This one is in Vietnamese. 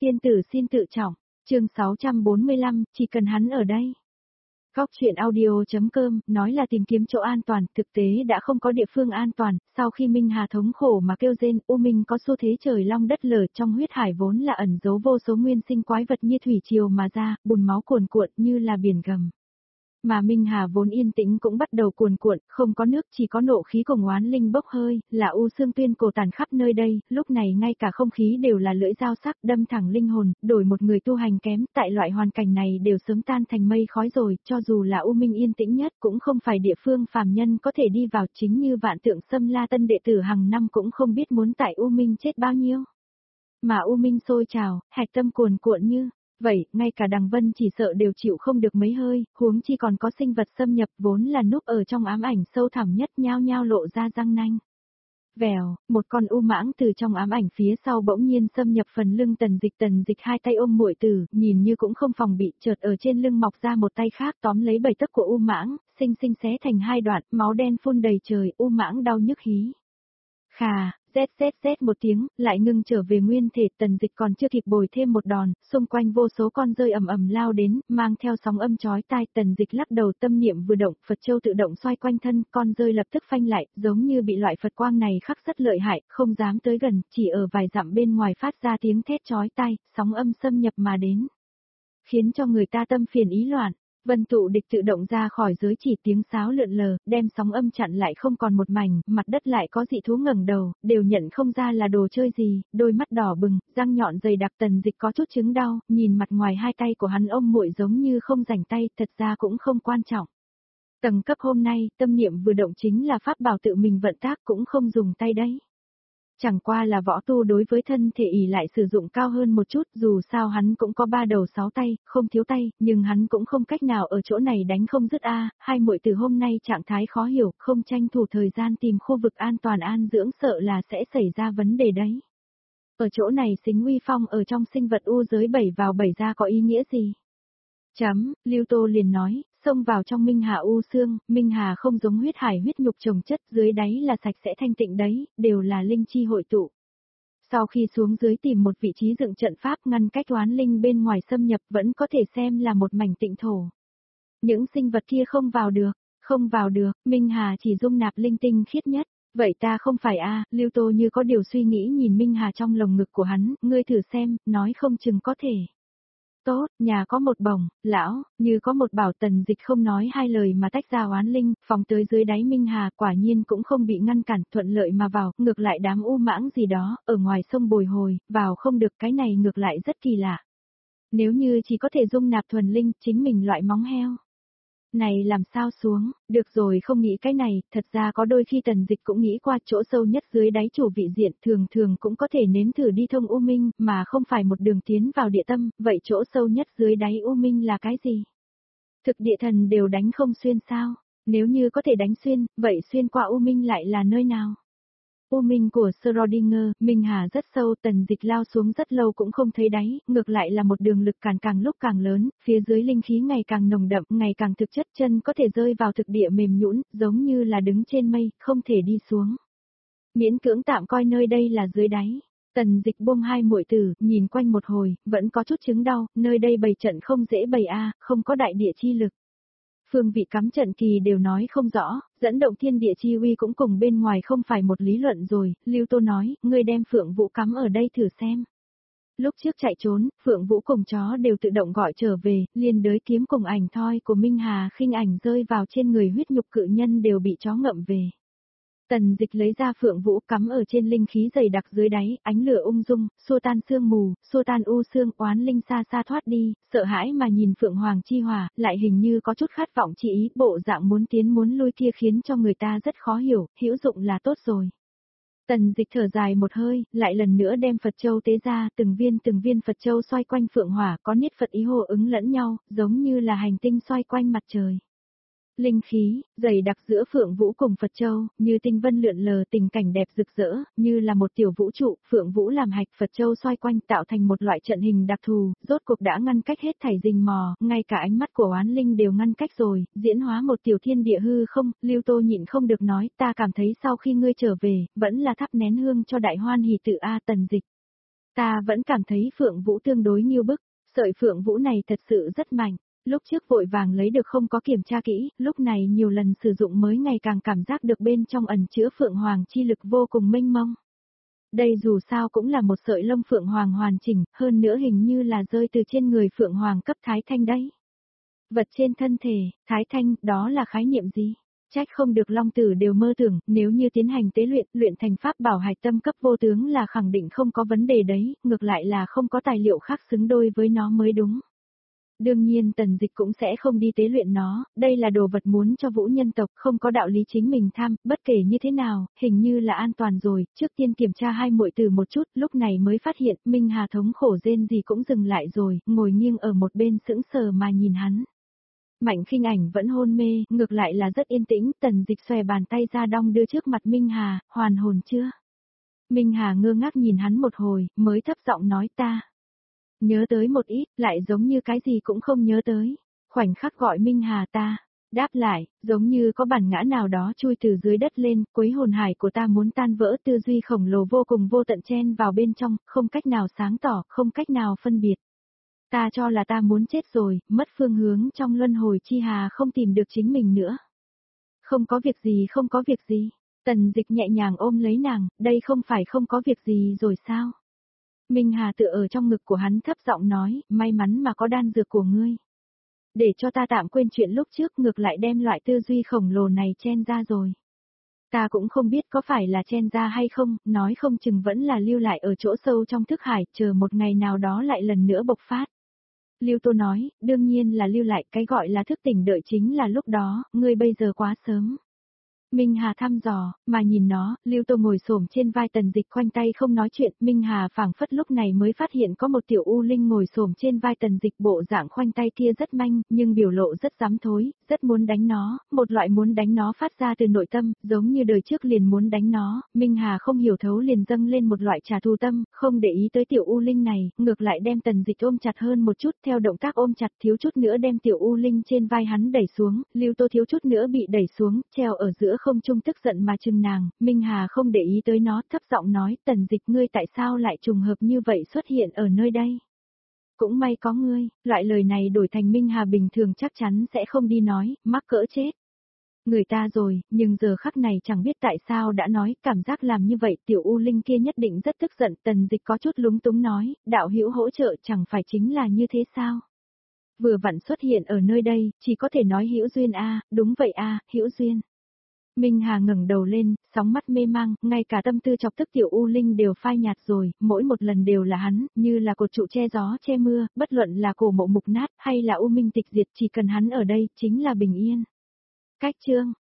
Tiên tử xin tự trọng, chương 645, chỉ cần hắn ở đây. Góc chuyện audio.com nói là tìm kiếm chỗ an toàn, thực tế đã không có địa phương an toàn, sau khi Minh Hà thống khổ mà kêu rên, U Minh có xu thế trời long đất lở, trong huyết hải vốn là ẩn giấu vô số nguyên sinh quái vật như thủy triều mà ra, bùn máu cuồn cuộn như là biển gầm. Mà Minh Hà vốn yên tĩnh cũng bắt đầu cuồn cuộn, không có nước chỉ có nộ khí cùng oán linh bốc hơi, là u xương tuyên cổ tàn khắp nơi đây, lúc này ngay cả không khí đều là lưỡi dao sắc đâm thẳng linh hồn, đổi một người tu hành kém, tại loại hoàn cảnh này đều sớm tan thành mây khói rồi, cho dù là U Minh yên tĩnh nhất cũng không phải địa phương phàm nhân có thể đi vào, chính như Vạn Tượng Xâm La tân đệ tử hàng năm cũng không biết muốn tại U Minh chết bao nhiêu. Mà U Minh sôi trào, hạch tâm cuồn cuộn như vậy, ngay cả Đằng Vân chỉ sợ đều chịu không được mấy hơi, huống chi còn có sinh vật xâm nhập vốn là núp ở trong ám ảnh sâu thẳm nhất nhao nhao lộ ra răng nanh. Vèo, một con u mãng từ trong ám ảnh phía sau bỗng nhiên xâm nhập phần lưng Tần Dịch hai tay ôm muội tử, nhìn như cũng không phòng bị, chợt ở trên lưng mọc ra một tay khác tóm lấy bầy tấc của u mãng, xinh xé thành hai đoạn, máu đen phun đầy trời, u mãng đau nhức hí. Khà, rét một tiếng, lại ngưng trở về nguyên thể, Tần Dịch còn chưa kịp bồi thêm một đòn, xung quanh vô số con rơi ầm lao đến, mang theo sóng âm chói tai, Tần Dịch lắc đầu tâm niệm vừa động, Phật châu tự động xoay quanh thân, con rơi lập tức phanh lại, giống như bị loại Phật quang này khắc rất lợi hại, không dám tới gần, chỉ ở vài dặm bên ngoài phát ra tiếng thét chói tai, sóng âm xâm nhập mà đến, khiến cho người ta tâm phiền ý loạn. Vân tụ địch tự động ra khỏi giới chỉ, tiếng sáo lượn lờ, đem sóng âm chặn lại không còn một mảnh, mặt đất lại có dị thú ngẩng đầu, đều nhận không ra là đồ chơi gì, đôi mắt đỏ bừng, răng nhọn dày đặc. Tần Dịch có chút chứng đau, nhìn mặt ngoài hai tay của hắn ôm muội giống như không rảnh tay, thật ra cũng không quan trọng. Tầng cấp hôm nay, tâm niệm vừa động chính là pháp bảo tự mình vận tác, cũng không dùng tay đấy. Chẳng qua là võ tu đối với thân thể ỷ lại sử dụng cao hơn một chút, dù sao hắn cũng có 3 đầu 6 tay, không thiếu tay, nhưng hắn cũng không cách nào ở chỗ này đánh không dứt hai muội từ hôm nay trạng thái khó hiểu, không tranh thủ thời gian tìm khu vực an toàn an dưỡng sợ là sẽ xảy ra vấn đề đấy. Ở chỗ này xính uy phong ở trong sinh vật u giới 7 vào 7 ra có ý nghĩa gì? Lưu Tô liền nói, xông vào trong Minh Hà u xương, Minh Hà không giống huyết hải huyết nhục trồng chất, dưới đáy là sạch sẽ thanh tịnh đấy, đều là linh chi hội tụ. Sau khi xuống dưới tìm một vị trí dựng trận pháp ngăn cách oán linh bên ngoài xâm nhập vẫn có thể xem là một mảnh tịnh thổ. Những sinh vật kia không vào được, Minh Hà chỉ dung nạp linh tinh khiết nhất. Vậy ta không phải Lưu Tô như có điều suy nghĩ nhìn Minh Hà trong lồng ngực của hắn, ngươi thử xem, nói không chừng có thể. Tốt, nhà có một bổng, lão, như có một bảo. Tần Dịch không nói hai lời mà tách ra oán linh, phóng tới dưới đáy Minh Hà, quả nhiên cũng không bị ngăn cản, thuận lợi mà vào, ngược lại đám u mãng gì đó, ở ngoài sông bồi hồi, vào không được, cái này ngược lại rất kỳ lạ. Nếu như chỉ có thể dung nạp thuần linh, chính mình loại móng heo. Này làm sao xuống, được rồi không nghĩ cái này, thật ra có đôi khi Tần Dịch cũng nghĩ qua chỗ sâu nhất dưới đáy chủ vị diện, thường cũng có thể nếm thử đi thông U Minh, mà không phải một đường tiến vào địa tâm, vậy chỗ sâu nhất dưới đáy U Minh là cái gì? Thực địa thần đều đánh không xuyên sao? Nếu như có thể đánh xuyên, vậy xuyên qua U Minh lại là nơi nào? U Minh của Schrödinger, Minh Hà rất sâu, Tần Dịch lao xuống rất lâu cũng không thấy đáy, ngược lại là một đường lực càn càng lúc càng lớn, phía dưới linh khí ngày càng nồng đậm, ngày càng thực chất, chân có thể rơi vào thực địa mềm nhũn, giống như là đứng trên mây, không thể đi xuống. Miễn cưỡng tạm coi nơi đây là dưới đáy. Tần Dịch buông hai muội tử, nhìn quanh một hồi, vẫn có chút chứng đau, nơi đây bày trận không dễ bày không có đại địa chi lực. Phương vị cắm trận kỳ đều nói không rõ, dẫn động thiên địa chi uy cũng cùng bên ngoài không phải một lý luận rồi, Lưu Tô nói, ngươi đem Phượng Vũ cắm ở đây thử xem. Lúc trước chạy trốn, Phượng Vũ cùng chó đều tự động gọi trở về, liên đới kiếm cùng ảnh thoi của Minh Hà khinh ảnh rơi vào trên người huyết nhục cự nhân đều bị chó ngậm về. Tần Dịch lấy ra Phượng Vũ cắm ở trên linh khí dày đặc dưới đáy, ánh lửa ung dung, xua tan sương mù, xua tan u xương, oán linh xa xa thoát đi, sợ hãi mà nhìn Phượng Hoàng chi hỏa, lại hình như có chút khát vọng chỉ ý, bộ dạng muốn tiến muốn lui kia khiến cho người ta rất khó hiểu, hữu dụng là tốt rồi. Tần Dịch thở dài một hơi, lại lần nữa đem Phật Châu tế ra, từng viên Phật Châu xoay quanh Phượng Hỏa, có niết Phật ý hồ ứng lẫn nhau, giống như là hành tinh xoay quanh mặt trời. Linh khí, dày đặc giữa Phượng Vũ cùng Phật Châu, như tinh vân lượn lờ, tình cảnh đẹp rực rỡ, như là một tiểu vũ trụ, Phượng Vũ làm hạch, Phật Châu xoay quanh tạo thành một loại trận hình đặc thù, rốt cuộc đã ngăn cách hết thảy rình mò, ngay cả ánh mắt của oán linh đều ngăn cách rồi, diễn hóa một tiểu thiên địa hư không. Lưu Tô nhịn không được nói, ta cảm thấy sau khi ngươi trở về, vẫn là thắp nén hương cho đại hoan hỷ tự Tần Dịch. Ta vẫn cảm thấy Phượng Vũ tương đối nghiêu bức, sợi Phượng Vũ này thật sự rất mạnh. Lúc trước vội vàng lấy được không có kiểm tra kỹ, lúc này nhiều lần sử dụng mới ngày càng cảm giác được bên trong ẩn chứa Phượng Hoàng chi lực vô cùng mênh mông. Đây dù sao cũng là một sợi lông Phượng Hoàng hoàn chỉnh, hơn nữa hình như là rơi từ trên người Phượng Hoàng cấp Thái Thanh đấy. Vật trên thân thể, Thái Thanh, đó là khái niệm gì? Trách không được Long Tử đều mơ tưởng, nếu như tiến hành tế luyện, luyện thành pháp bảo hạch tâm cấp vô tướng là khẳng định không có vấn đề đấy, ngược lại là không có tài liệu khác xứng đôi với nó mới đúng. Đương nhiên Tần Dịch cũng sẽ không đi tế luyện nó, đây là đồ vật muốn cho vũ nhân tộc, không có đạo lý chính mình tham, bất kể như thế nào, hình như là an toàn rồi, trước tiên kiểm tra hai muội tử một chút, lúc này mới phát hiện, Minh Hà thống khổ rên gì cũng dừng lại rồi, ngồi nghiêng ở một bên sững sờ mà nhìn hắn. Mạnh Khinh Ảnh vẫn hôn mê, ngược lại là rất yên tĩnh, Tần Dịch xòe bàn tay ra đong đưa trước mặt Minh Hà, hoàn hồn chưa? Minh Hà ngơ ngác nhìn hắn một hồi, mới thấp giọng nói ta. Nhớ tới một ít, lại giống như cái gì cũng không nhớ tới. Khoảnh khắc gọi Minh Hà ta. Đáp lại, giống như có bản ngã nào đó chui từ dưới đất lên, quấy hồn hải của ta muốn tan vỡ, tư duy khổng lồ vô cùng vô tận chen vào bên trong, không cách nào sáng tỏ, không cách nào phân biệt. Ta cho là ta muốn chết rồi, mất phương hướng trong luân hồi chi hà, không tìm được chính mình nữa. Không có việc gì, không có việc gì. Tần Dịch nhẹ nhàng ôm lấy nàng, đây không phải không có việc gì rồi sao? Minh Hà tựa ở trong ngực của hắn thấp giọng nói, may mắn mà có đan dược của ngươi. Để cho ta tạm quên chuyện lúc trước, ngược lại đem loại tư duy khổng lồ này chen ra rồi. Ta cũng không biết có phải là chen ra hay không, nói không chừng vẫn là lưu lại ở chỗ sâu trong thức hải, chờ một ngày nào đó lại lần nữa bộc phát. Lưu Tô nói, đương nhiên là lưu lại, cái gọi là thức tỉnh đợi chính là lúc đó, ngươi bây giờ quá sớm. Minh Hà thăm dò, mà nhìn nó, Lưu Tô ngồi xổm trên vai Tần Dịch khoanh tay không nói chuyện, Minh Hà phảng phất lúc này mới phát hiện có một tiểu u linh ngồi xổm trên vai Tần Dịch, bộ dạng khoanh tay kia rất manh, nhưng biểu lộ rất dám thối, rất muốn đánh nó, một loại muốn đánh nó phát ra từ nội tâm, giống như đời trước liền muốn đánh nó, Minh Hà không hiểu thấu liền dâng lên một loại trả thù tâm, không để ý tới tiểu u linh này, ngược lại đem Tần Dịch ôm chặt hơn một chút, theo động tác ôm chặt thiếu chút nữa đem tiểu u linh trên vai hắn đẩy xuống, Lưu Tô thiếu chút nữa bị đẩy xuống, treo ở giữa không trung tức giận mà chừng nàng, Minh Hà không để ý tới nó, thấp giọng nói, Tần Dịch ngươi tại sao lại trùng hợp như vậy xuất hiện ở nơi đây? Cũng may có ngươi, loại lời này đổi thành Minh Hà bình thường chắc chắn sẽ không đi nói, mắc cỡ chết. Người ta rồi, nhưng giờ khắc này chẳng biết tại sao đã nói, cảm giác làm như vậy tiểu u linh kia nhất định rất tức giận, Tần Dịch có chút lúng túng nói, đạo hữu hỗ trợ chẳng phải chính là như thế sao? Vừa vặn xuất hiện ở nơi đây, chỉ có thể nói hữu duyên a, đúng vậy a, hữu duyên. Minh Hà ngẩng đầu lên, sóng mắt mê mang, ngay cả tâm tư chọc tức tiểu u linh đều phai nhạt rồi, mỗi một lần đều là hắn, như là cột trụ che gió che mưa, bất luận là cổ mộ mục nát hay là u minh tịch diệt, chỉ cần hắn ở đây, chính là bình yên. Cách chương